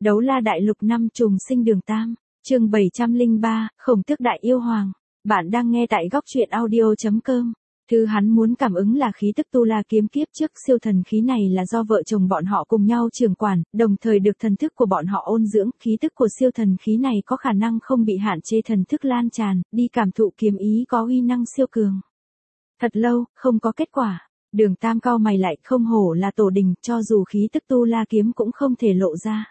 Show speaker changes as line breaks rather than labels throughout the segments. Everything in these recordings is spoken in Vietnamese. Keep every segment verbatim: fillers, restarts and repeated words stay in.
Đấu la đại lục năm trùng sinh đường tam, chương bảy trăm lẻ ba, Khổng Tước đại yêu hoàng. Bạn đang nghe tại góc truyện audio chấm com. Thứ hắn muốn cảm ứng là khí tức tu la kiếm kiếp trước, siêu thần khí này là do vợ chồng bọn họ cùng nhau trưởng quản, đồng thời được thần thức của bọn họ ôn dưỡng, khí tức của siêu thần khí này có khả năng không bị hạn chế thần thức lan tràn, đi cảm thụ kiếm ý có uy năng siêu cường. Thật lâu, không có kết quả. Đường Tam cau mày lại, không hổ là tổ đình, cho dù khí tức tu la kiếm cũng không thể lộ ra.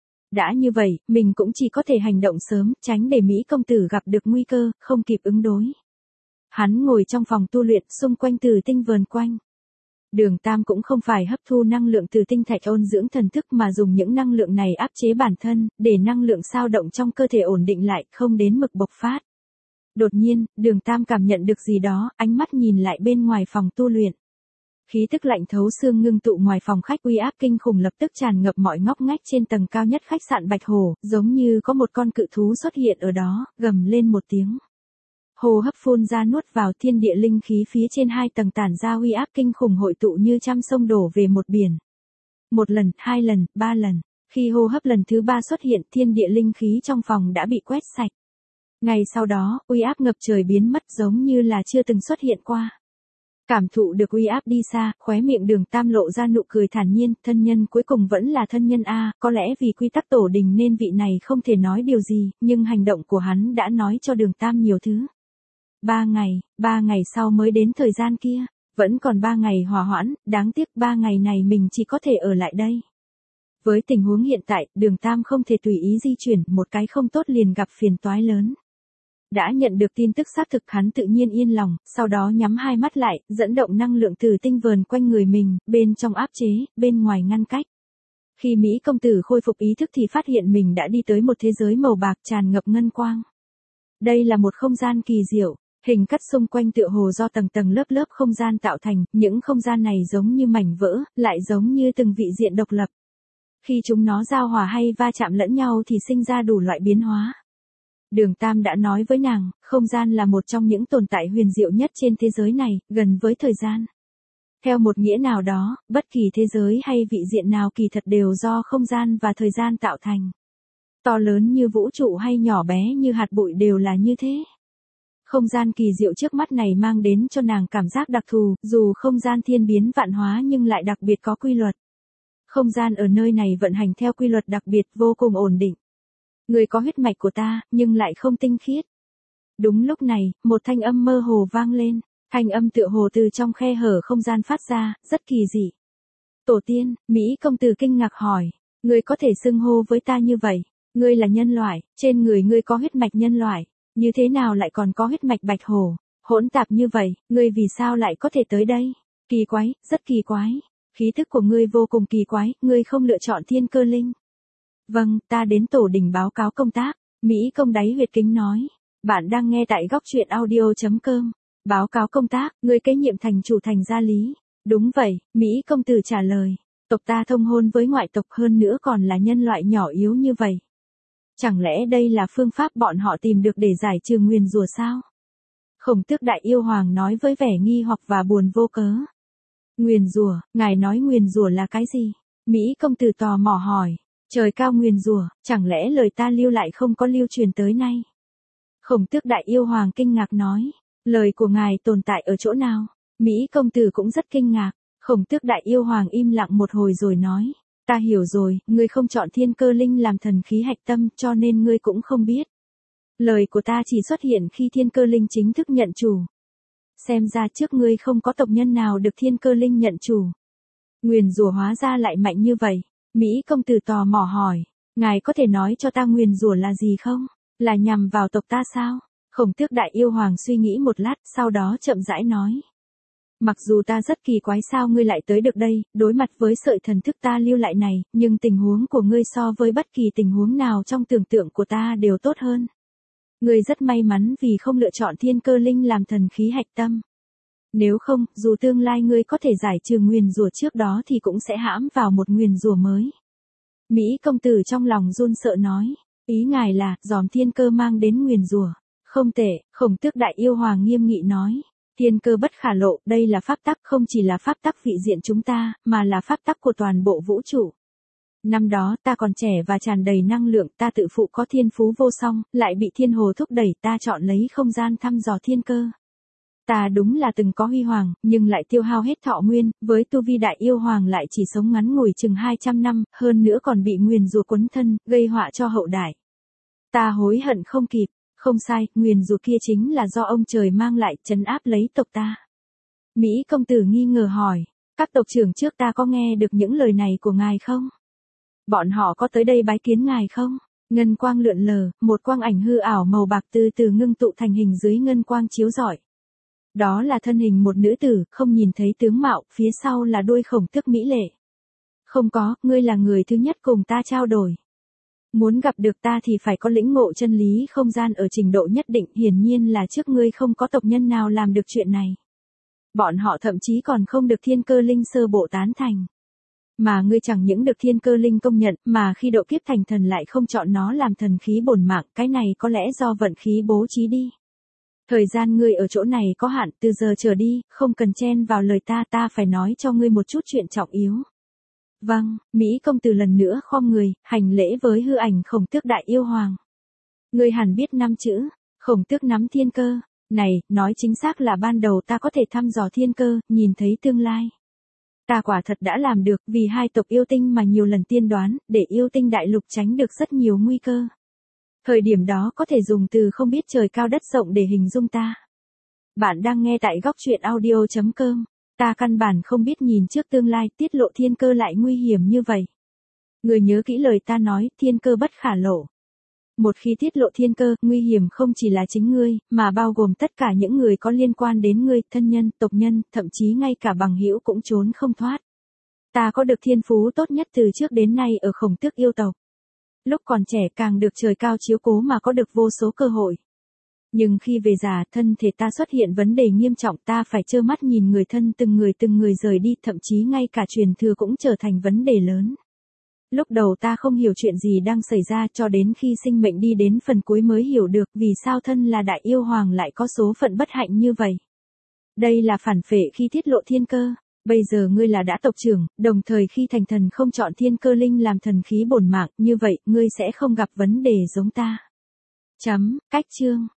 Đã như vậy, mình cũng chỉ có thể hành động sớm, tránh để Mỹ công tử gặp được nguy cơ, không kịp ứng đối. Hắn ngồi trong phòng tu luyện, xung quanh tử tinh vờn quanh. Đường Tam cũng không phải hấp thu năng lượng từ tinh thạch ôn dưỡng thần thức mà dùng những năng lượng này áp chế bản thân, để năng lượng sao động trong cơ thể ổn định lại, không đến mực bộc phát. Đột nhiên, Đường Tam cảm nhận được gì đó, ánh mắt nhìn lại bên ngoài phòng tu luyện. Khí tức lạnh thấu xương ngưng tụ ngoài phòng khách, uy áp kinh khủng lập tức tràn ngập mọi ngóc ngách trên tầng cao nhất khách sạn Bạch Hồ, giống như có một con cự thú xuất hiện ở đó, gầm lên một tiếng. Hô hấp phun ra nuốt vào, thiên địa linh khí phía trên hai tầng tản ra uy áp kinh khủng hội tụ như trăm sông đổ về một biển. Một lần, hai lần, ba lần, khi hô hấp lần thứ ba xuất hiện, thiên địa linh khí trong phòng đã bị quét sạch. Ngay sau đó, uy áp ngập trời biến mất giống như là chưa từng xuất hiện qua. Cảm thụ được uy áp đi xa, khóe miệng Đường Tam lộ ra nụ cười thản nhiên, thân nhân cuối cùng vẫn là thân nhân a, có lẽ vì quy tắc tổ đình nên vị này không thể nói điều gì, nhưng hành động của hắn đã nói cho Đường Tam nhiều thứ. Ba ngày, ba ngày sau mới đến thời gian kia, vẫn còn ba ngày hòa hoãn, đáng tiếc ba ngày này mình chỉ có thể ở lại đây. Với tình huống hiện tại, Đường Tam không thể tùy ý di chuyển, một cái không tốt liền gặp phiền toái lớn. Đã nhận được tin tức xác thực, hắn tự nhiên yên lòng, sau đó nhắm hai mắt lại, dẫn động năng lượng từ tinh vờn quanh người mình, bên trong áp chế, bên ngoài ngăn cách. Khi Mỹ công tử khôi phục ý thức thì phát hiện mình đã đi tới một thế giới màu bạc tràn ngập ngân quang. Đây là một không gian kỳ diệu, hình cắt xung quanh tựa hồ do tầng tầng lớp lớp không gian tạo thành, những không gian này giống như mảnh vỡ, lại giống như từng vị diện độc lập. Khi chúng nó giao hòa hay va chạm lẫn nhau thì sinh ra đủ loại biến hóa. Đường Tam đã nói với nàng, không gian là một trong những tồn tại huyền diệu nhất trên thế giới này, gần với thời gian. Theo một nghĩa nào đó, bất kỳ thế giới hay vị diện nào kỳ thật đều do không gian và thời gian tạo thành. To lớn như vũ trụ hay nhỏ bé như hạt bụi đều là như thế. Không gian kỳ diệu trước mắt này mang đến cho nàng cảm giác đặc thù, dù không gian thiên biến vạn hóa nhưng lại đặc biệt có quy luật. Không gian ở nơi này vận hành theo quy luật đặc biệt, vô cùng ổn định. Người có huyết mạch của ta, nhưng lại không tinh khiết. Đúng lúc này, một thanh âm mơ hồ vang lên, thanh âm tựa hồ từ trong khe hở không gian phát ra, rất kỳ dị. Tổ tiên, Mỹ công tử kinh ngạc hỏi, ngươi có thể xưng hô với ta như vậy, ngươi là nhân loại, trên người ngươi có huyết mạch nhân loại, như thế nào lại còn có huyết mạch Bạch Hồ, hỗn tạp như vậy, ngươi vì sao lại có thể tới đây? Kỳ quái, rất kỳ quái, khí thức của ngươi vô cùng kỳ quái, ngươi không lựa chọn thiên cơ linh. Vâng, ta đến tổ đình báo cáo công tác, Mỹ công đáy huyệt kính nói. Bạn đang nghe tại góc truyện audio chấm com. Báo cáo công tác, ngươi kế nhiệm thành chủ thành gia lý. Đúng vậy, Mỹ công tử trả lời. Tộc ta thông hôn với ngoại tộc, hơn nữa còn là nhân loại nhỏ yếu như vậy. Chẳng lẽ đây là phương pháp bọn họ tìm được để giải trừ nguyền rủa sao? Khổng Tước đại yêu hoàng nói với vẻ nghi hoặc và buồn vô cớ. Nguyền rủa, ngài nói nguyền rủa là cái gì? Mỹ công tử tò mò hỏi. Trời cao nguyền rủa, chẳng lẽ lời ta lưu lại không có lưu truyền tới nay? Khổng Tước đại yêu hoàng kinh ngạc nói, lời của ngài tồn tại ở chỗ nào? Mỹ công tử cũng rất kinh ngạc. Khổng Tước đại yêu hoàng im lặng một hồi rồi nói, ta hiểu rồi, ngươi không chọn thiên cơ linh làm thần khí hạch tâm cho nên ngươi cũng không biết. Lời của ta chỉ xuất hiện khi thiên cơ linh chính thức nhận chủ. Xem ra trước ngươi không có tộc nhân nào được thiên cơ linh nhận chủ. Nguyền rủa hóa ra lại mạnh như vậy. Mỹ công tử tò mò hỏi, ngài có thể nói cho ta nguyền rủa là gì không? Là nhằm vào tộc ta sao? Khổng Tước đại yêu hoàng suy nghĩ một lát, sau đó chậm rãi nói. Mặc dù ta rất kỳ quái sao ngươi lại tới được đây, đối mặt với sợi thần thức ta lưu lại này, nhưng tình huống của ngươi so với bất kỳ tình huống nào trong tưởng tượng của ta đều tốt hơn. Ngươi rất may mắn vì không lựa chọn thiên cơ linh làm thần khí hạch tâm. Nếu không, dù tương lai ngươi có thể giải trừ nguyền rủa trước đó thì cũng sẽ hãm vào một nguyền rủa mới. Mỹ công tử trong lòng run sợ nói, ý ngài là, giòm thiên cơ mang đến nguyền rủa. Không tệ, Khổng Tước đại yêu hoàng nghiêm nghị nói, thiên cơ bất khả lộ, đây là pháp tắc, không chỉ là pháp tắc vị diện chúng ta, mà là pháp tắc của toàn bộ vũ trụ. Năm đó ta còn trẻ và tràn đầy năng lượng, ta tự phụ có thiên phú vô song, lại bị thiên hồ thúc đẩy, ta chọn lấy không gian thăm dò thiên cơ. Ta đúng là từng có huy hoàng, nhưng lại tiêu hao hết thọ nguyên, với tu vi đại yêu hoàng lại chỉ sống ngắn ngủi chừng hai trăm năm, hơn nữa còn bị nguyền rủa quấn thân, gây họa cho hậu đại. Ta hối hận không kịp, không sai, nguyền rủa kia chính là do ông trời mang lại, trấn áp lấy tộc ta. Mỹ công tử nghi ngờ hỏi, các tộc trưởng trước ta có nghe được những lời này của ngài không? Bọn họ có tới đây bái kiến ngài không? Ngân quang lượn lờ, một quang ảnh hư ảo màu bạc từ từ ngưng tụ thành hình dưới ngân quang chiếu rọi. Đó là thân hình một nữ tử, không nhìn thấy tướng mạo, phía sau là đuôi khổng tước mỹ lệ. Không có, ngươi là người thứ nhất cùng ta trao đổi. Muốn gặp được ta thì phải có lĩnh ngộ chân lý không gian ở trình độ nhất định, hiển nhiên là trước ngươi không có tộc nhân nào làm được chuyện này. Bọn họ thậm chí còn không được thiên cơ linh sơ bộ tán thành. Mà ngươi chẳng những được thiên cơ linh công nhận, mà khi độ kiếp thành thần lại không chọn nó làm thần khí bổn mạng, cái này có lẽ do vận khí bố trí đi. Thời gian ngươi ở chỗ này có hạn, từ giờ trở đi, không cần chen vào lời ta, ta phải nói cho ngươi một chút chuyện trọng yếu. Vâng, Mỹ công tử lần nữa khom người, hành lễ với hư ảnh khổng tước đại yêu hoàng. Ngươi hẳn biết năm chữ, khổng tước nắm thiên cơ, này, nói chính xác là ban đầu ta có thể thăm dò thiên cơ, nhìn thấy tương lai. Ta quả thật đã làm được, vì hai tộc yêu tinh mà nhiều lần tiên đoán, để yêu tinh đại lục tránh được rất nhiều nguy cơ. Thời điểm đó có thể dùng từ không biết trời cao đất rộng để hình dung ta. Bạn đang nghe tại góc truyện audio chấm com. Ta căn bản không biết nhìn trước tương lai, tiết lộ thiên cơ lại nguy hiểm như vậy. Người nhớ kỹ lời ta nói, thiên cơ bất khả lộ. Một khi tiết lộ thiên cơ, nguy hiểm không chỉ là chính ngươi, mà bao gồm tất cả những người có liên quan đến ngươi, thân nhân, tộc nhân, thậm chí ngay cả bằng hữu cũng trốn không thoát. Ta có được thiên phú tốt nhất từ trước đến nay ở khổng tước yêu tộc. Lúc còn trẻ càng được trời cao chiếu cố mà có được vô số cơ hội. Nhưng khi về già, thân thể ta xuất hiện vấn đề nghiêm trọng, ta phải trơ mắt nhìn người thân từng người từng người rời đi, thậm chí ngay cả truyền thừa cũng trở thành vấn đề lớn. Lúc đầu ta không hiểu chuyện gì đang xảy ra, cho đến khi sinh mệnh đi đến phần cuối mới hiểu được vì sao thân là đại yêu hoàng lại có số phận bất hạnh như vậy. Đây là phản phệ khi tiết lộ thiên cơ. Bây giờ ngươi là đã tộc trưởng, đồng thời khi thành thần không chọn thiên cơ linh làm thần khí bổn mạng, như vậy, ngươi sẽ không gặp vấn đề giống ta. Chấm, cách chương.